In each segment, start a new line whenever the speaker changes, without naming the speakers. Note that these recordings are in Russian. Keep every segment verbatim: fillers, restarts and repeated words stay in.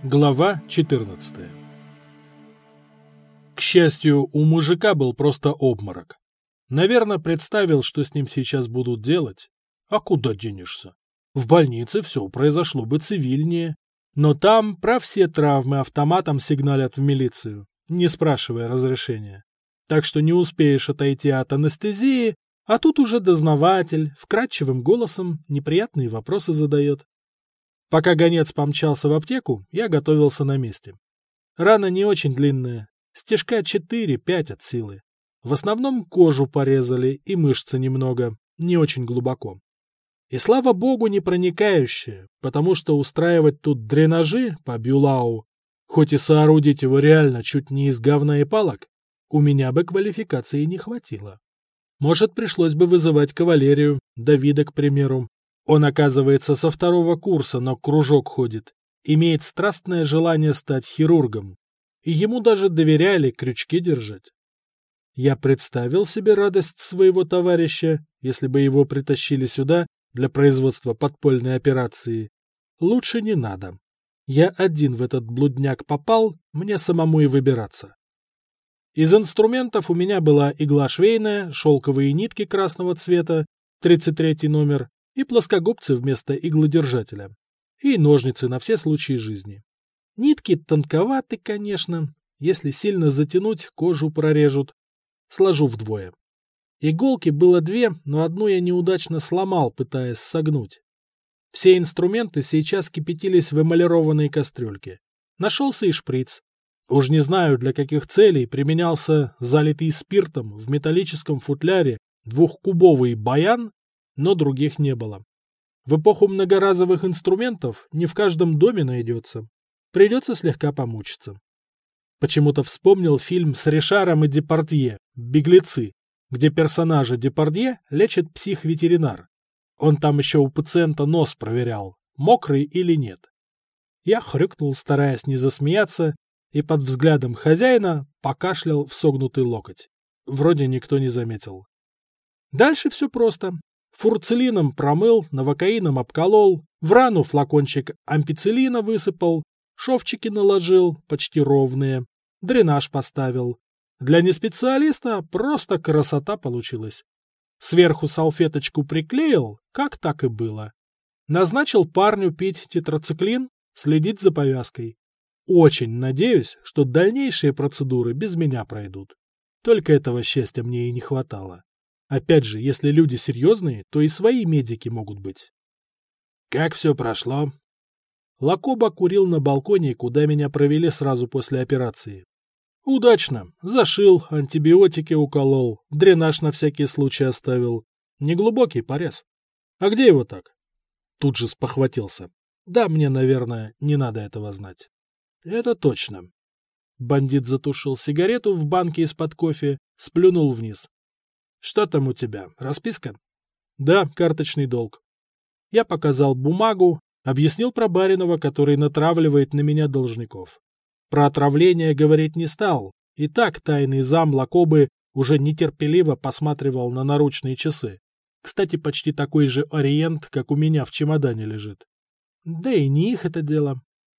Глава четырнадцатая. К счастью, у мужика был просто обморок. Наверное, представил, что с ним сейчас будут делать. А куда денешься? В больнице все произошло бы цивильнее. Но там про все травмы автоматом сигналят в милицию, не спрашивая разрешения. Так что не успеешь отойти от анестезии, а тут уже дознаватель вкрадчивым голосом неприятные вопросы задает. Пока гонец помчался в аптеку, я готовился на месте. Рана не очень длинная, стежка четыре-пять от силы. В основном кожу порезали и мышцы немного, не очень глубоко. И слава богу, не проникающая, потому что устраивать тут дренажи по Бюлау, хоть и соорудить его реально чуть не из говна и палок, у меня бы квалификации не хватило. Может, пришлось бы вызывать кавалерию, Давида, к примеру. Он, оказывается, со второго курса, но кружок ходит, имеет страстное желание стать хирургом, и ему даже доверяли крючки держать. Я представил себе радость своего товарища, если бы его притащили сюда для производства подпольной операции. Лучше не надо. Я один в этот блудняк попал, мне самому и выбираться. Из инструментов у меня была игла швейная, шелковые нитки красного цвета, тридцать третий номер, и плоскогубцы вместо иглодержателя, и ножницы на все случаи жизни. Нитки тонковаты, конечно, если сильно затянуть, кожу прорежут. Сложу вдвое. Иголки было две, но одну я неудачно сломал, пытаясь согнуть. Все инструменты сейчас кипятились в эмалированной кастрюльке. Нашелся и шприц. Уж не знаю, для каких целей применялся залитый спиртом в металлическом футляре двухкубовый баян, но других не было. В эпоху многоразовых инструментов не в каждом доме найдется. Придется слегка помучиться. Почему-то вспомнил фильм с Ришаром и Депардье «Беглецы», где персонажа Депардье лечит псих-ветеринар. Он там еще у пациента нос проверял, мокрый или нет. Я хрюкнул, стараясь не засмеяться, и под взглядом хозяина покашлял в согнутый локоть. Вроде никто не заметил. Дальше все просто. Фурцелином промыл, новокаином обколол, в рану флакончик ампицилина высыпал, шовчики наложил, почти ровные, дренаж поставил. Для неспециалиста просто красота получилась. Сверху салфеточку приклеил, как так и было. Назначил парню пить тетрациклин, следить за повязкой. Очень надеюсь, что дальнейшие процедуры без меня пройдут. Только этого счастья мне и не хватало. Опять же, если люди серьезные, то и свои медики могут быть. Как все прошло? Лакоба курил на балконе, куда меня провели сразу после операции. Удачно. Зашил, антибиотики уколол, дренаж на всякий случай оставил. Неглубокий порез. А где его так? Тут же спохватился. Да, мне, наверное, не надо этого знать. Это точно. Бандит затушил сигарету в банке из-под кофе, сплюнул вниз. Что там у тебя? Расписка? Да, карточный долг. Я показал бумагу, объяснил про Баринова, который натравливает на меня должников. Про отравление говорить не стал, и так тайный зам Лакобы уже нетерпеливо посматривал на наручные часы. Кстати, почти такой же ориент, как у меня в чемодане лежит. Да и не их это дело.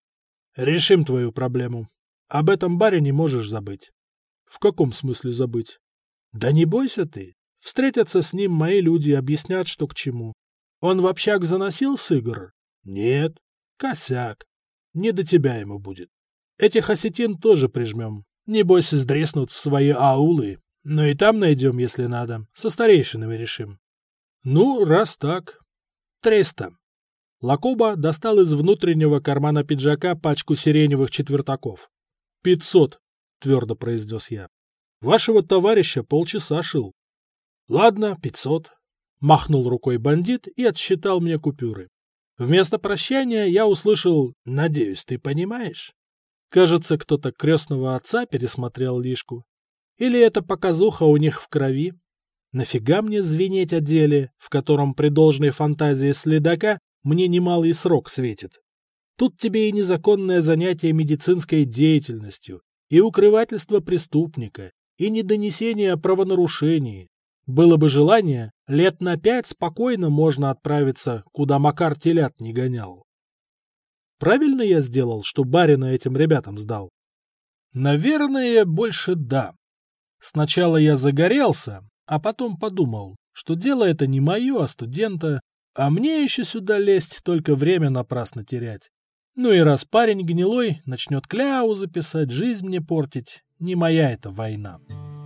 Решим твою проблему. Об этом барине можешь забыть. В каком смысле забыть? Да не бойся ты. Встретятся с ним мои люди и объяснят, что к чему. Он в общак заносил с игр? Нет. Косяк. Не до тебя ему будет. Этих осетин тоже прижмем. Небось, сдреснут в свои аулы. Но и там найдем, если надо. Со старейшинами решим. Ну, раз так. Триста. Лакоба достал из внутреннего кармана пиджака пачку сиреневых четвертаков. Пятьсот, твердо произнес я. Вашего товарища полчаса шил. Ладно, пятьсот. Махнул рукой бандит и отсчитал мне купюры. Вместо прощания я услышал «Надеюсь, ты понимаешь». Кажется, кто-то крестного отца пересмотрел лишку. Или это показуха у них в крови? Нафига мне звенеть о деле, в котором при должной фантазии следака мне немалый срок светит? Тут тебе и незаконное занятие медицинской деятельностью, и укрывательство преступника, и недонесение о правонарушении. Было бы желание, лет на пять спокойно можно отправиться, куда Макар телят не гонял. Правильно я сделал, что барина этим ребятам сдал? Наверное, больше да. Сначала я загорелся, а потом подумал, что дело это не мое, а студента, а мне еще сюда лезть, только время напрасно терять. Ну и раз парень гнилой начнет кляузы писать, жизнь мне портить, не моя это война.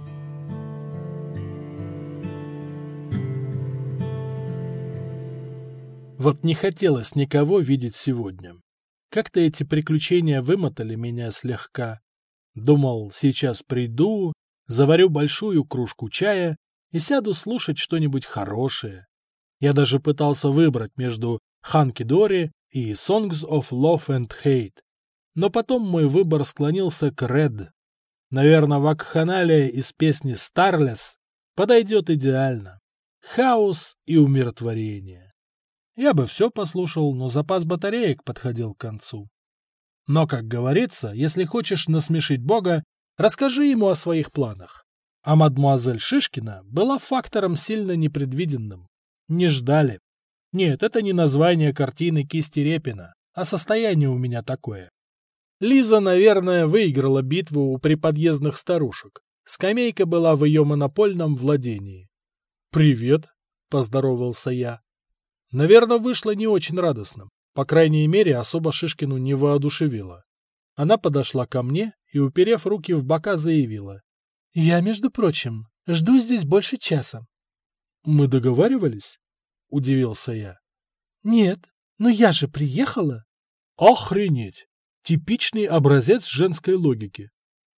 Вот не хотелось никого видеть сегодня. Как-то эти приключения вымотали меня слегка. Думал, сейчас приду, заварю большую кружку чая и сяду слушать что-нибудь хорошее. Я даже пытался выбрать между Ханки Дори и Songs of Love and Hate. Но потом мой выбор склонился к Red. Наверное, вакханалия из песни Starless подойдет идеально. Хаос и умиротворение. Я бы все послушал, но запас батареек подходил к концу. Но, как говорится, если хочешь насмешить Бога, расскажи ему о своих планах. А мадмуазель Шишкина была фактором сильно непредвиденным. Не ждали. Нет, это не название картины кисти Репина, а состояние у меня такое. Лиза, наверное, выиграла битву у приподъездных старушек. Скамейка была в ее монопольном владении. «Привет», — поздоровался я. Наверное, вышло не очень радостно. По крайней мере, особо Шишкину не воодушевила. Она подошла ко мне и, уперев руки в бока, заявила. «Я, между прочим, жду здесь больше часа». «Мы договаривались?» — удивился я. «Нет, но я же приехала». «Охренеть! Типичный образец женской логики.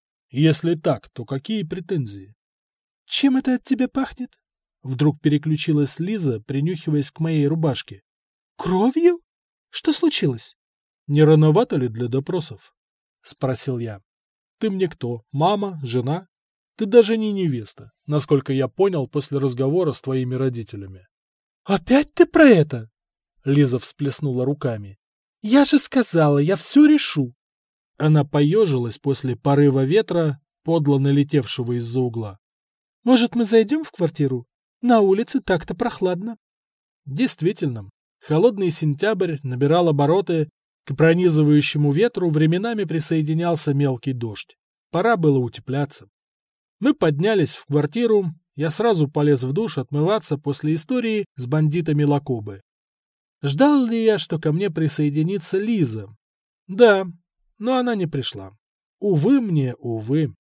Если так, то какие претензии?» «Чем это от тебя пахнет?» Вдруг переключилась Лиза, принюхиваясь к моей рубашке. «Кровью? Что случилось?» «Не рановато ли для допросов?» — спросил я. «Ты мне кто? Мама? Жена? Ты даже не невеста, насколько я понял после разговора с твоими родителями». «Опять ты про это?» — Лиза всплеснула руками. «Я же сказала, я все решу». Она поежилась после порыва ветра, подло налетевшего из-за угла. «Может, мы зайдем в квартиру? На улице так-то прохладно». Действительно, холодный сентябрь набирал обороты, к пронизывающему ветру временами присоединялся мелкий дождь. Пора было утепляться. Мы поднялись в квартиру, я сразу полез в душ отмываться после истории с бандитами Лакобы. Ждал ли я, что ко мне присоединится Лиза? Да, но она не пришла. Увы мне, увы.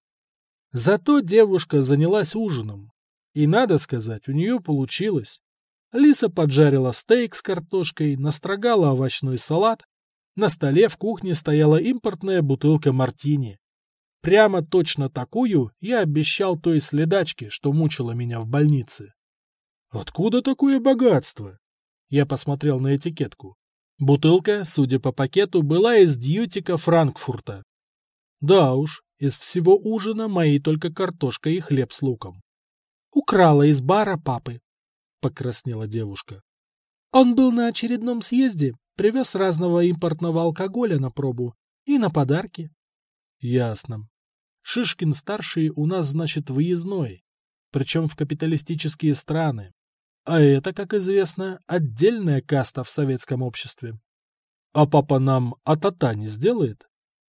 Зато девушка занялась ужином. И, надо сказать, у нее получилось. Лиса поджарила стейк с картошкой, настрогала овощной салат. На столе в кухне стояла импортная бутылка мартини. Прямо точно такую я обещал той следачке, что мучила меня в больнице. «Откуда такое богатство?» Я посмотрел на этикетку. Бутылка, судя по пакету, была из Дьютика Франкфурта. Да уж, из всего ужина мои только картошка и хлеб с луком. «Украла из бара папы», — покраснела девушка. «Он был на очередном съезде, привез разного импортного алкоголя на пробу и на подарки». «Ясно. Шишкин-старший у нас, значит, выездной, причем в капиталистические страны. А это, как известно, отдельная каста в советском обществе. А папа нам а-та-та не сделает?»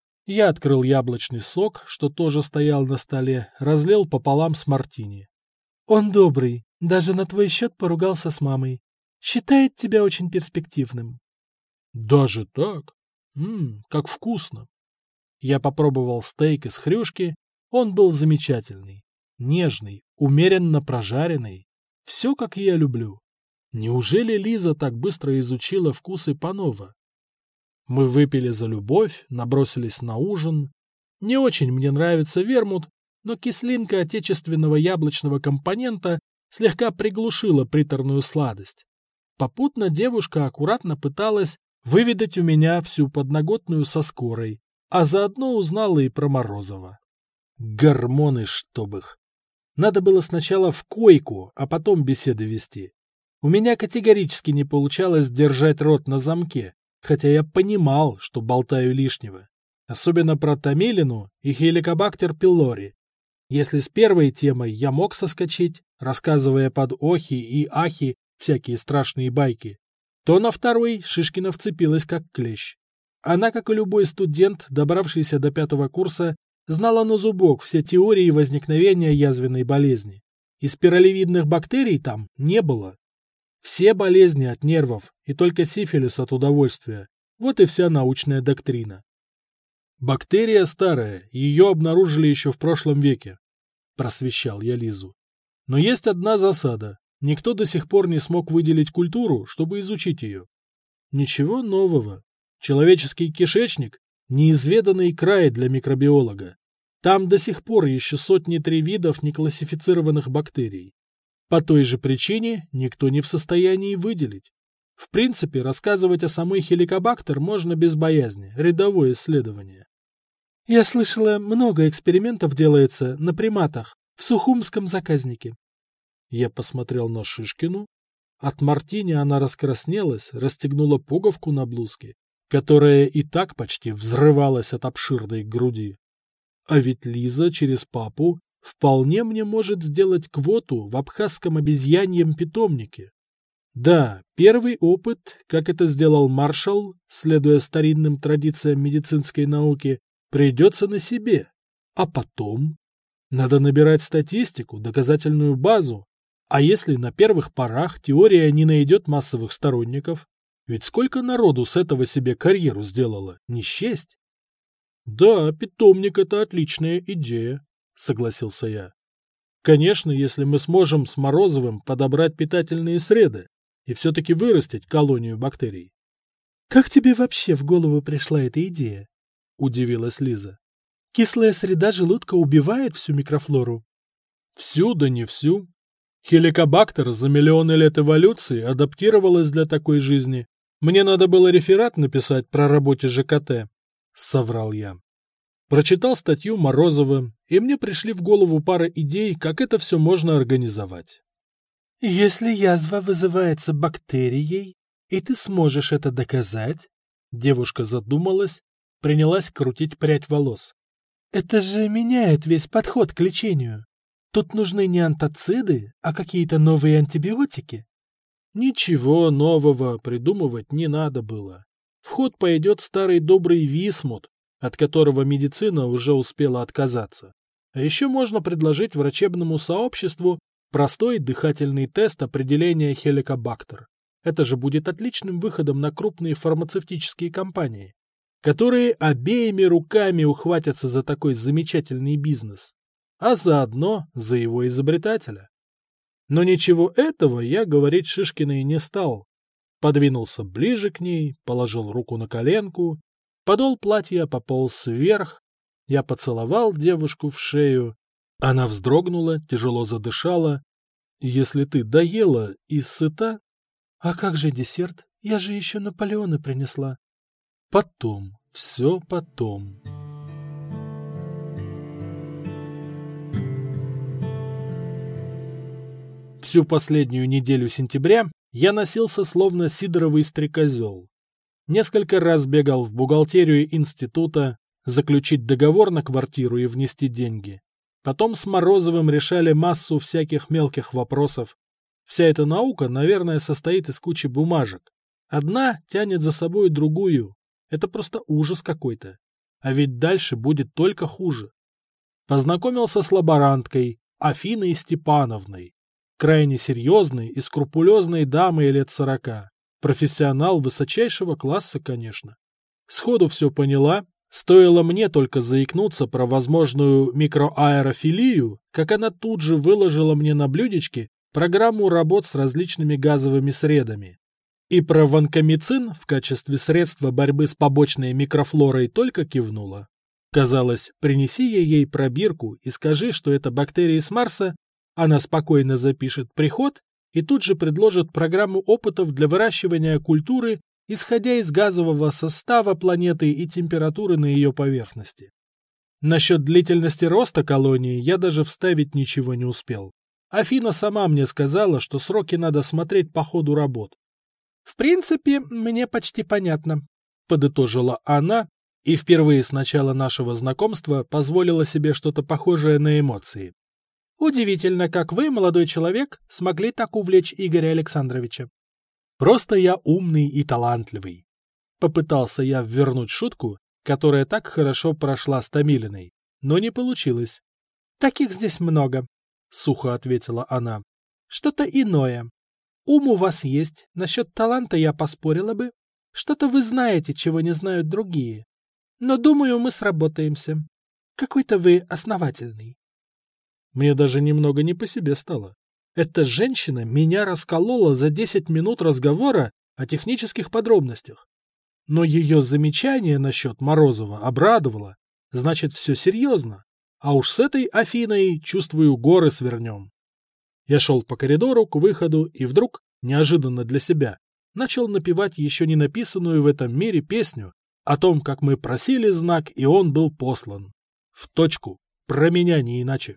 Я открыл яблочный сок, что тоже стоял на столе, разлил пополам с мартини. «Он добрый, даже на твой счет поругался с мамой. Считает тебя очень перспективным». «Даже так? Ммм, как вкусно!» Я попробовал стейк из хрюшки, он был замечательный, нежный, умеренно прожаренный. Все, как я люблю. Неужели Лиза так быстро изучила вкусы Панова? Мы выпили за любовь, набросились на ужин. Не очень мне нравится вермут, но кислинка отечественного яблочного компонента слегка приглушила приторную сладость. Попутно девушка аккуратно пыталась выведать у меня всю подноготную со скорой, а заодно узнала и про Морозова. Гормоны, чтоб их! Надо было сначала в койку, а потом беседы вести. У меня категорически не получалось держать рот на замке, хотя я понимал, что болтаю лишнего. Особенно про Томилину и Хеликобактер пилори. Если с первой темой я мог соскочить, рассказывая под охи и ахи всякие страшные байки, то на второй Шишкина вцепилась как клещ. Она, как и любой студент, добравшийся до пятого курса, знала на зубок все теории возникновения язвенной болезни. И спиралевидных бактерий там не было. Все болезни от нервов, и только сифилис от удовольствия. Вот и вся научная доктрина. Бактерия старая, ее обнаружили еще в прошлом веке, просвещал я Лизу. Но есть одна засада. Никто до сих пор не смог выделить культуру, чтобы изучить ее. Ничего нового. Человеческий кишечник – неизведанный край для микробиолога. Там до сих пор еще сотни-три видов неклассифицированных бактерий. По той же причине никто не в состоянии выделить. В принципе, рассказывать о самой хеликобактер можно без боязни, рядовое исследование. Я слышала, много экспериментов делается на приматах в Сухумском заказнике. Я посмотрел на Шишкину. От мартини она раскраснелась, расстегнула пуговку на блузке, которая и так почти взрывалась от обширной груди. А ведь Лиза через папу вполне мне может сделать квоту в абхазском обезьяньем питомнике. Да, первый опыт, как это сделал Маршалл, следуя старинным традициям медицинской науки, придется на себе. А потом? Надо набирать статистику, доказательную базу. А если на первых порах теория не найдет массовых сторонников? Ведь сколько народу с этого себе карьеру сделало, не счесть? Да, питомник — это отличная идея, согласился я. Конечно, если мы сможем с Морозовым подобрать питательные среды и все-таки вырастить колонию бактерий. Как тебе вообще в голову пришла эта идея? Удивилась Лиза. Кислая среда желудка убивает всю микрофлору. Всю, да не всю. Хеликобактер за миллионы лет эволюции адаптировалась для такой жизни. Мне надо было реферат написать про работе ЖКТ, соврал я. Прочитал статью Морозова, и мне пришли в голову пара идей, как это все можно организовать. Если язва вызывается бактерией, и ты сможешь это доказать, девушка задумалась, принялась крутить прядь волос. Это же меняет весь подход к лечению. Тут нужны не антоциды, а какие-то новые антибиотики. Ничего нового придумывать не надо было. В ход пойдет старый добрый висмут, от которого медицина уже успела отказаться. А еще можно предложить врачебному сообществу простой дыхательный тест определения хеликобактер. Это же будет отличным выходом на крупные фармацевтические компании, которые обеими руками ухватятся за такой замечательный бизнес, а заодно за его изобретателя. Но ничего этого я говорить Шишкиной не стал. Подвинулся ближе к ней, положил руку на коленку, подол платья пополз вверх, я поцеловал девушку в шею. Она вздрогнула, тяжело задышала. Если ты доела и сыта... А как же десерт? Я же еще Наполеона принесла. Потом, все потом. Всю последнюю неделю сентября я носился словно сидоровый стрекозел. Несколько раз бегал в бухгалтерию института, заключить договор на квартиру и внести деньги. Потом с Морозовым решали массу всяких мелких вопросов. Вся эта наука, наверное, состоит из кучи бумажек. Одна тянет за собой другую. Это просто ужас какой-то. А ведь дальше будет только хуже. Познакомился с лаборанткой Афиной Степановной. Крайне серьезной и скрупулезной дамой лет сорока. Профессионал высочайшего класса, конечно. Сходу все поняла. Стоило мне только заикнуться про возможную микроаэрофилию, как она тут же выложила мне на блюдечке программу работ с различными газовыми средами. И про ванкомицин в качестве средства борьбы с побочной микрофлорой только кивнула. Казалось, принеси я ей пробирку и скажи, что это бактерии с Марса, она спокойно запишет приход и тут же предложит программу опытов для выращивания культуры, исходя из газового состава планеты и температуры на ее поверхности. Насчет длительности роста колонии я даже вставить ничего не успел. Афина сама мне сказала, что сроки надо смотреть по ходу работ. «В принципе, мне почти понятно», — подытожила она и впервые с начала нашего знакомства позволила себе что-то похожее на эмоции. «Удивительно, как вы, молодой человек, смогли так увлечь Игоря Александровича». «Просто я умный и талантливый», — Попытался я ввернуть шутку, которая так хорошо прошла с Томилиной, но не получилось. «Таких здесь много», — сухо ответила она. «Что-то иное. Ум у вас есть, насчет таланта я поспорила бы. Что-то вы знаете, чего не знают другие. Но, думаю, мы сработаемся. Какой-то вы основательный». Мне даже немного не по себе стало. Эта женщина меня расколола за десять минут разговора о технических подробностях. Но ее замечание насчет Морозова обрадовало. Значит, все серьезно. А уж с этой Афиной, чувствую, горы свернем. Я шел по коридору к выходу и вдруг, неожиданно для себя, начал напевать еще не написанную в этом мире песню о том, как мы просили знак, и он был послан. В точку. Про меня не иначе.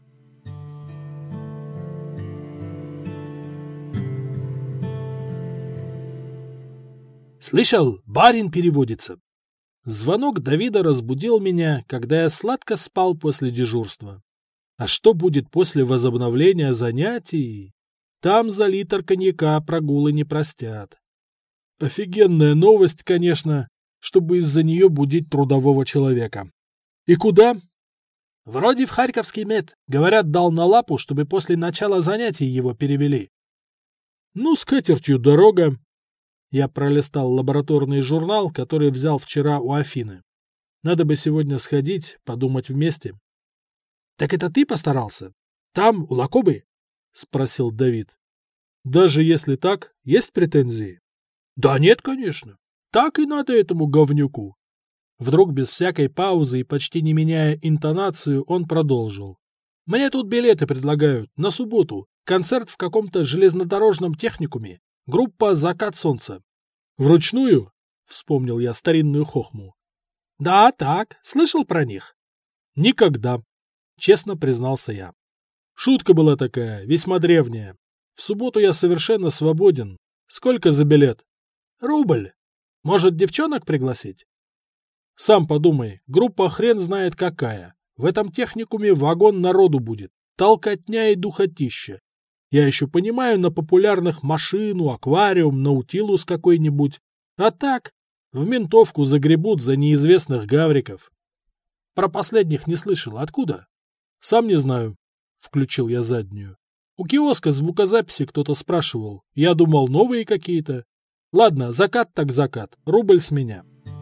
«Слышал, барин переводится». Звонок Давида разбудил меня, когда я сладко спал после дежурства. А что будет после возобновления занятий? Там за литр коньяка прогулы не простят. Офигенная новость, конечно, чтобы из-за нее будить трудового человека. И куда? Вроде в Харьковский мед. Говорят, дал на лапу, чтобы после начала занятий его перевели. Ну, с катертью дорога. Я пролистал лабораторный журнал, который взял вчера у Афины. Надо бы сегодня сходить, подумать вместе. — Так это ты постарался? Там, у Лакобы? — спросил Давид. — Даже если так, есть претензии? — Да нет, конечно. Так и надо этому говнюку. Вдруг без всякой паузы и почти не меняя интонацию, он продолжил. — Мне тут билеты предлагают на субботу. Концерт в каком-то железнодорожном техникуме. Группа «Закат солнца». «Вручную?» — вспомнил я старинную хохму. «Да, так. Слышал про них?» «Никогда», — честно признался я. Шутка была такая, весьма древняя. В субботу я совершенно свободен. Сколько за билет? Рубль. Может, девчонок пригласить? Сам подумай, группа хрен знает какая. В этом техникуме вагон народу будет. Толкотня и духотища. Я еще понимаю на популярных машину, аквариум, наутилус какой-нибудь. А так, в ментовку загребут за неизвестных гавриков. Про последних не слышал. Откуда? Сам не знаю. Включил я заднюю. У киоска звукозаписи кто-то спрашивал. Я думал, новые какие-то. Ладно, закат так закат. Рубль с меня.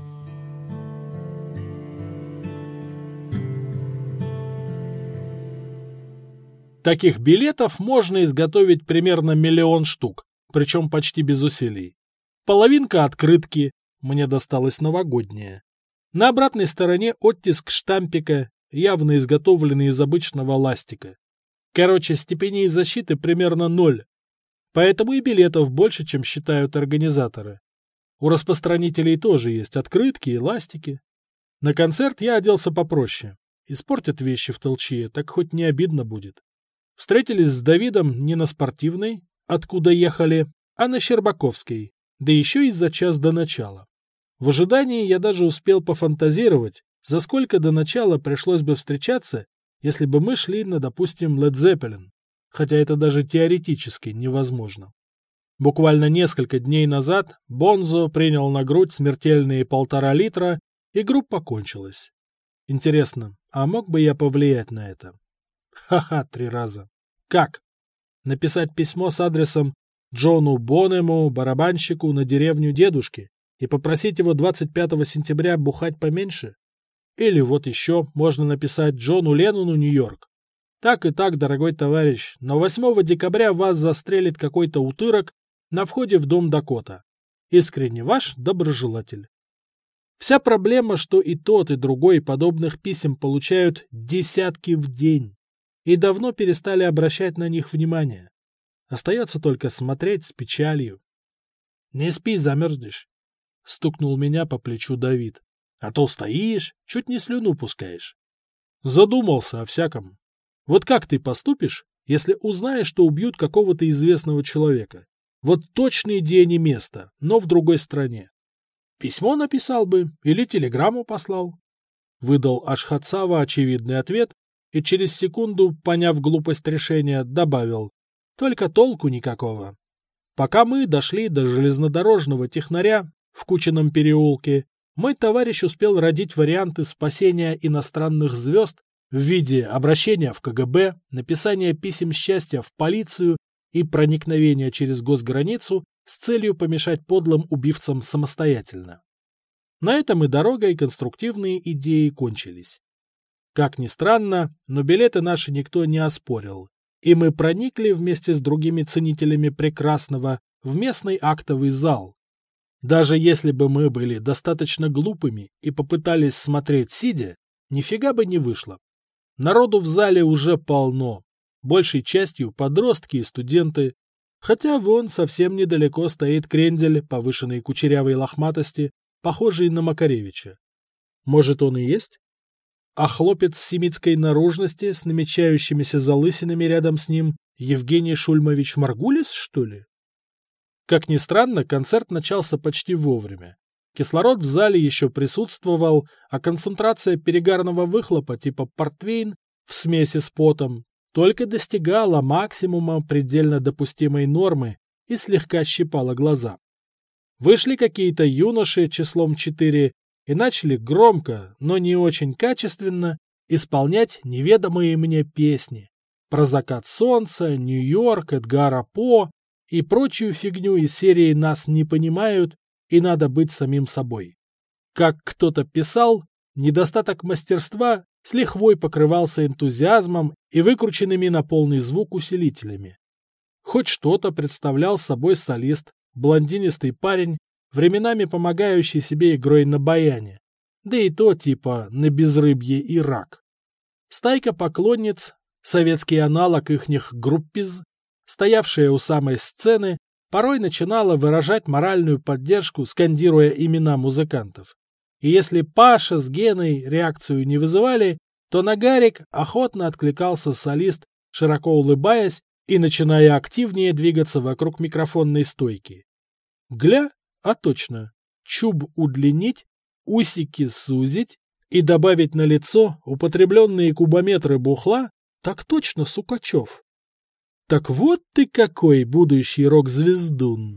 Таких билетов можно изготовить примерно миллион штук, причем почти без усилий. Половинка открытки, мне досталась новогодняя. На обратной стороне оттиск штампика, явно изготовленный из обычного ластика. Короче, степеней защиты примерно ноль. Поэтому и билетов больше, чем считают организаторы. У распространителей тоже есть открытки и ластики. На концерт я оделся попроще. Испортят вещи в толчье, так хоть не обидно будет. Встретились с Давидом не на Спортивной, откуда ехали, а на Щербаковской, да еще и за час до начала. В ожидании я даже успел пофантазировать, за сколько до начала пришлось бы встречаться, если бы мы шли на, допустим, Led Zeppelin, хотя это даже теоретически невозможно. Буквально несколько дней назад Бонзо принял на грудь смертельные полтора литра, и группа кончилась. Интересно, а мог бы я повлиять на это? Ха-ха, три раза. Как? Написать письмо с адресом Джону Бонему, барабанщику, на деревню дедушки, и попросить его двадцать пятого сентября бухать поменьше? Или вот еще можно написать Джону Леннону, Нью-Йорк. Так и так, дорогой товарищ, но восьмого декабря вас застрелит какой-то утырок на входе в дом Дакота. Искренне ваш доброжелатель. Вся проблема, что и тот, и другой подобных писем получают десятки в день. И давно перестали обращать на них внимание. Остается только смотреть с печалью. — Не спи, замерзнешь, — стукнул меня по плечу Давид. — А то стоишь, чуть не слюну пускаешь. Задумался о всяком. Вот как ты поступишь, если узнаешь, что убьют какого-то известного человека? Вот точный день и место, но в другой стране. Письмо написал бы или телеграмму послал. Выдал Ашхатсава очевидный ответ, и через секунду, поняв глупость решения, добавил: только толку никакого. Пока мы дошли до железнодорожного технаря, в Кучином переулке, мой товарищ успел родить варианты спасения иностранных звезд в виде обращения в ка гэ бэ, написания писем счастья в полицию и проникновения через госграницу с целью помешать подлым убивцам самостоятельно. На этом и дорога, и конструктивные идеи кончились. Как ни странно, но билеты наши никто не оспорил, и мы проникли вместе с другими ценителями прекрасного в местный актовый зал. Даже если бы мы были достаточно глупыми и попытались смотреть сидя, нифига бы не вышло. Народу в зале уже полно, большей частью подростки и студенты, хотя вон совсем недалеко стоит крендель повышенной кучерявой лохматости, похожий на Макаревича. Может, он и есть? А хлопец семитской наружности с намечающимися залысинами рядом с ним Евгений Шульмович Маргулис, что ли? Как ни странно, концерт начался почти вовремя. Кислород в зале еще присутствовал, а концентрация перегарного выхлопа типа портвейн в смеси с потом только достигала максимума предельно допустимой нормы и слегка щипала глаза. Вышли какие-то юноши числом четыре и начали громко, но не очень качественно исполнять неведомые мне песни про закат солнца, Нью-Йорк, Эдгара По и прочую фигню из серии «Нас не понимают» и надо быть самим собой. Как кто-то писал, недостаток мастерства с лихвой покрывался энтузиазмом и выкрученными на полный звук усилителями. Хоть что-то представлял собой солист, блондинистый парень, временами помогающий себе игрой на баяне, да и то типа на безрыбье и рак. Стайка поклонниц, советский аналог ихних группиз, стоявшая у самой сцены, порой начинала выражать моральную поддержку, скандируя имена музыкантов. И если Паша с Геной реакцию не вызывали, то на Гарик охотно откликался солист, широко улыбаясь и начиная активнее двигаться вокруг микрофонной стойки. Гля, а точно, чуб удлинить, усики сузить и добавить на лицо употребленные кубометры бухла, так точно, Сукачев. Так вот ты какой будущий рок-звездун.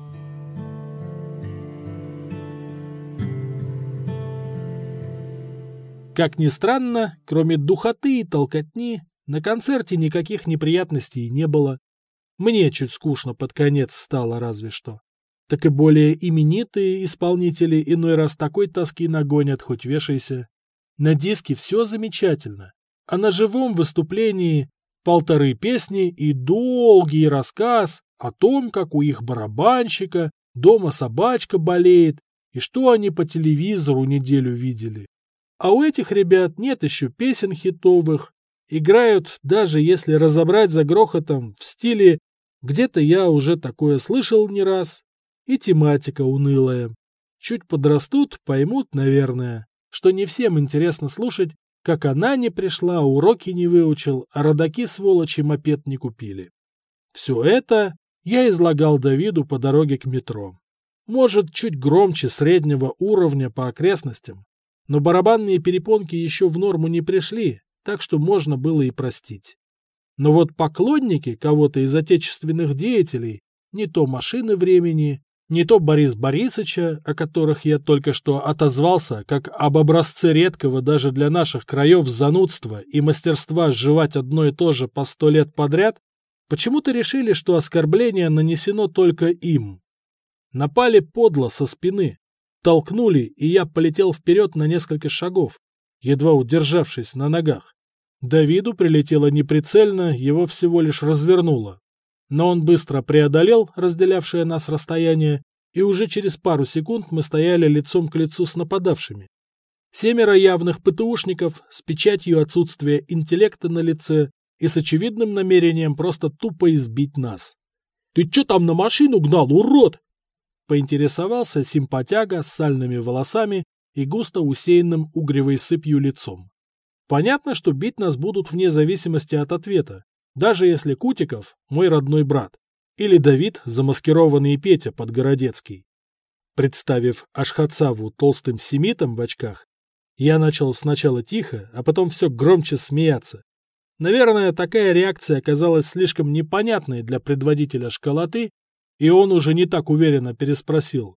Как ни странно, кроме духоты и толкотни, на концерте никаких неприятностей не было. Мне чуть скучно под конец стало разве что. Так и более именитые исполнители иной раз такой тоски нагонят, хоть вешайся. На диске все замечательно, а на живом выступлении полторы песни и долгий рассказ о том, как у их барабанщика дома собачка болеет и что они по телевизору неделю видели. А у этих ребят нет еще песен хитовых, играют, даже если разобрать за грохотом, в стиле «где-то я уже такое слышал не раз», и тематика унылая. Чуть подрастут, поймут, наверное, что не всем интересно слушать, как она не пришла, уроки не выучил, а родаки сволочи мопед не купили. Все это я излагал Давиду по дороге к метро. Может, чуть громче среднего уровня по окрестностям, но барабанные перепонки еще в норму не пришли, так что можно было и простить. Но вот поклонники кого-то из отечественных деятелей, не то машины времени, не то Борис Борисыча, о которых я только что отозвался, как об образце редкого даже для наших краев занудства и мастерства сживать одно и то же по сто лет подряд, почему-то решили, что оскорбление нанесено только им. Напали подло со спины, толкнули, и я полетел вперед на несколько шагов, едва удержавшись на ногах. Давиду прилетело неприцельно, его всего лишь развернуло. Но он быстро преодолел разделявшее нас расстояние, и уже через пару секунд мы стояли лицом к лицу с нападавшими. Семеро явных ПТУшников с печатью отсутствия интеллекта на лице и с очевидным намерением просто тупо избить нас. «Ты чё там на машину гнал, урод?» Поинтересовался симпатяга с сальными волосами и густо усеянным угревой сыпью лицом. Понятно, что бить нас будут вне зависимости от ответа, даже если Кутиков – мой родной брат, или Давид, замаскированный Петя Подгородецкий. Представив Ашхатсаву толстым семитом в очках, я начал сначала тихо, а потом все громче смеяться. Наверное, такая реакция оказалась слишком непонятной для предводителя школоты, и он уже не так уверенно переспросил.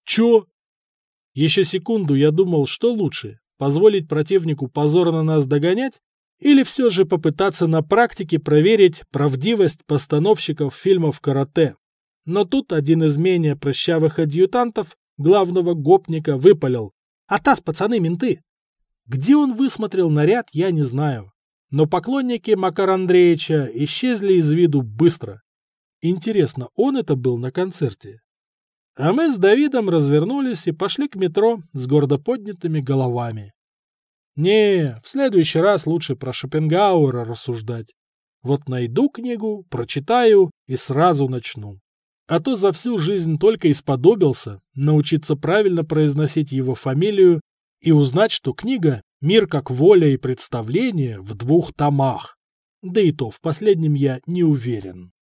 Чё? Еще секунду я думал, что лучше, позволить противнику позорно нас догонять или все же попытаться на практике проверить правдивость постановщиков фильмов карате. Но тут один из менее прыщавых адъютантов главного гопника выпалил: «Атас, пацаны, менты!» Где он высмотрел наряд, я не знаю. Но поклонники Макара Андреевича исчезли из виду быстро. Интересно, он это был на концерте? А мы с Давидом развернулись и пошли к метро с гордо поднятыми головами. Не, в следующий раз лучше про Шопенгауэра рассуждать. Вот найду книгу, прочитаю и сразу начну. А то за всю жизнь только исподобился научиться правильно произносить его фамилию и узнать, что книга «Мир как воля и представление» в двух томах. Да и то в последнем я не уверен.